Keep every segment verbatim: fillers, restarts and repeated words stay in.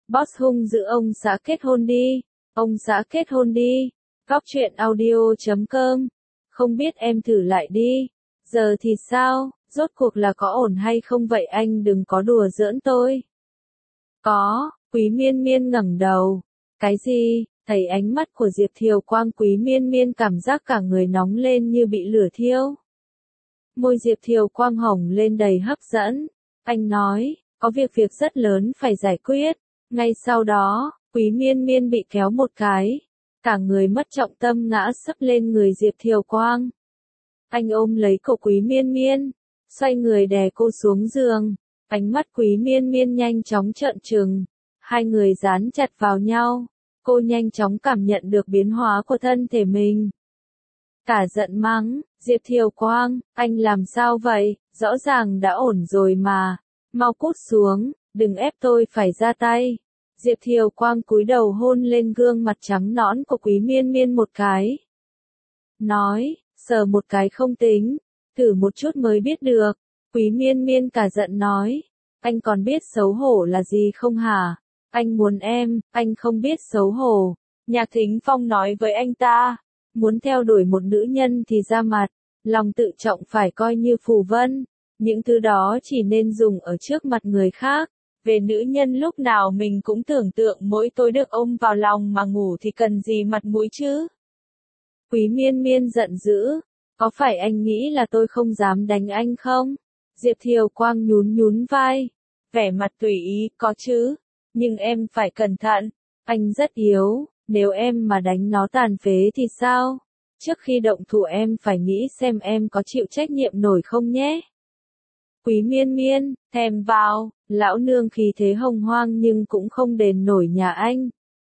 Boss hung dữ ông xã kết hôn đi. Ông xã kết hôn đi. Góc truyện audio chấm com. Không biết em thử lại đi. Giờ thì sao, rốt cuộc là có ổn hay không vậy anh đừng có đùa giỡn tôi. Có, Quý Miên Miên ngẩng đầu. Cái gì? Thấy ánh mắt của Diệp Thiều Quang, Quý Miên Miên cảm giác cả người nóng lên như bị lửa thiêu. Môi Diệp Thiều Quang hồng lên đầy hấp dẫn. Anh nói, có việc việc rất lớn phải giải quyết. Ngay sau đó, Quý Miên Miên bị kéo một cái. Cả người mất trọng tâm ngã sấp lên người Diệp Thiều Quang. Anh ôm lấy cổ Quý Miên Miên, xoay người đè cô xuống giường. Ánh mắt Quý Miên Miên nhanh chóng trợn trừng. Hai người dán chặt vào nhau. Cô nhanh chóng cảm nhận được biến hóa của thân thể mình. Cả giận mắng, Diệp Thiều Quang, anh làm sao vậy, rõ ràng đã ổn rồi mà. Mau cút xuống, đừng ép tôi phải ra tay. Diệp Thiều Quang cúi đầu hôn lên gương mặt trắng nõn của Quý Miên Miên một cái. Nói, sờ một cái không tính, thử một chút mới biết được. Quý Miên Miên cả giận nói, anh còn biết xấu hổ là gì không hả? Anh muốn em, anh không biết xấu hổ. Nhạc Thính Phong nói với anh ta, muốn theo đuổi một nữ nhân thì ra mặt, lòng tự trọng phải coi như phù vân. Những thứ đó chỉ nên dùng ở trước mặt người khác. Về nữ nhân lúc nào mình cũng tưởng tượng mỗi tối được ôm vào lòng mà ngủ thì cần gì mặt mũi chứ. Quý Miên Miên giận dữ, có phải anh nghĩ là tôi không dám đánh anh không? Diệp Thiều Quang nhún nhún vai, vẻ mặt tùy ý, có chứ, nhưng em phải cẩn thận, anh rất yếu, nếu em mà đánh nó tàn phế thì sao? Trước khi động thủ em phải nghĩ xem em có chịu trách nhiệm nổi không nhé. Quý Miên Miên, thèm vào, lão nương khí thế hồng hoang nhưng cũng không đền nổi nhà anh.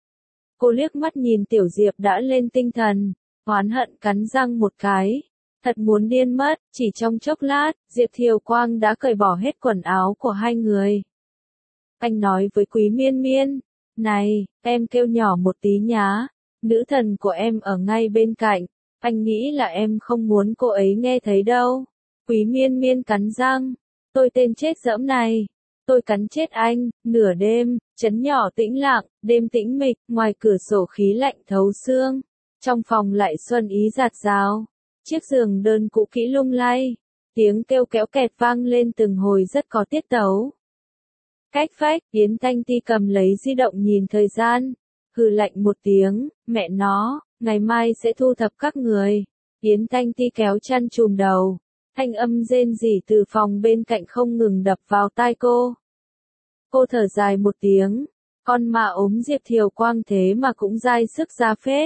Cô liếc mắt nhìn Tiểu Diệp đã lên tinh thần, oán hận cắn răng một cái. Thật muốn điên mất, chỉ trong chốc lát, Diệp Thiều Quang đã cởi bỏ hết quần áo của hai người. Anh nói với Quý Miên Miên, này, em kêu nhỏ một tí nhá, nữ thần của em ở ngay bên cạnh, anh nghĩ là em không muốn cô ấy nghe thấy đâu. Quý Miên Miên cắn răng, tôi tên chết dẫm này, tôi cắn chết anh. Nửa đêm, trấn nhỏ tĩnh lặng, đêm tĩnh mịch, ngoài cửa sổ khí lạnh thấu xương, trong phòng lại xuân ý rạt rào. Chiếc giường đơn cũ kỹ lung lay, tiếng kêu kéo kẹt vang lên từng hồi rất có tiết tấu. Cách vách, Yến Thanh Ti cầm lấy di động nhìn thời gian, hừ lạnh một tiếng, mẹ nó, ngày mai sẽ thu thập các người. Yến Thanh Ti kéo chăn trùm đầu, thanh âm rên rỉ từ phòng bên cạnh không ngừng đập vào tai cô. Cô thở dài một tiếng, con mà ốm Diệp Thiều Quang thế mà cũng dai sức ra phết.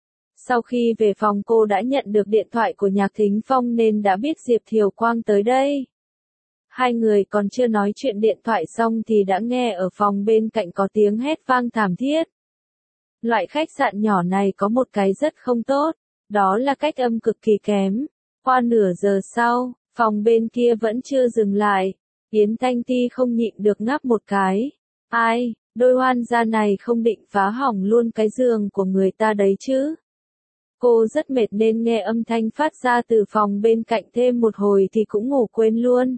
Sau khi về phòng cô đã nhận được điện thoại của Nhạc Thính Phong nên đã biết Diệp Thiều Quang tới đây. Hai người còn chưa nói chuyện điện thoại xong thì đã nghe ở phòng bên cạnh có tiếng hét vang thảm thiết. Loại khách sạn nhỏ này có một cái rất không tốt, đó là cách âm cực kỳ kém. Qua nửa giờ sau, phòng bên kia vẫn chưa dừng lại. Yến Thanh Ti không nhịn được ngáp một cái. Ai, đôi oan gia này không định phá hỏng luôn cái giường của người ta đấy chứ. Cô rất mệt nên nghe âm thanh phát ra từ phòng bên cạnh thêm một hồi thì cũng ngủ quên luôn.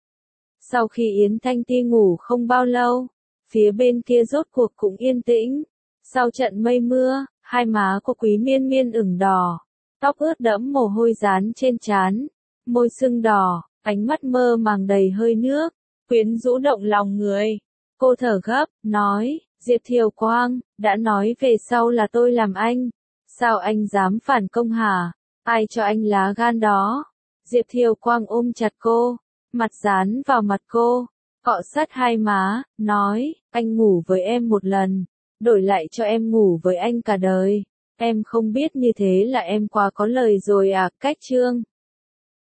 Sau khi Yến Thanh Ti ngủ không bao lâu, phía bên kia rốt cuộc cũng yên tĩnh. Sau trận mây mưa, hai má của Quý Miên Miên ửng đỏ, tóc ướt đẫm mồ hôi dán trên trán, môi sưng đỏ, ánh mắt mơ màng đầy hơi nước, quyến rũ động lòng người. Cô thở gấp, nói, Diệp Thiều Quang, đã nói về sau là tôi làm anh. Sao anh dám phản công hả? Ai cho anh lá gan đó? Diệp Thiều Quang ôm chặt cô, mặt dán vào mặt cô, cọ sát hai má, nói, anh ngủ với em một lần, đổi lại cho em ngủ với anh cả đời. Em không biết như thế là em quá có lời rồi à, cách chương.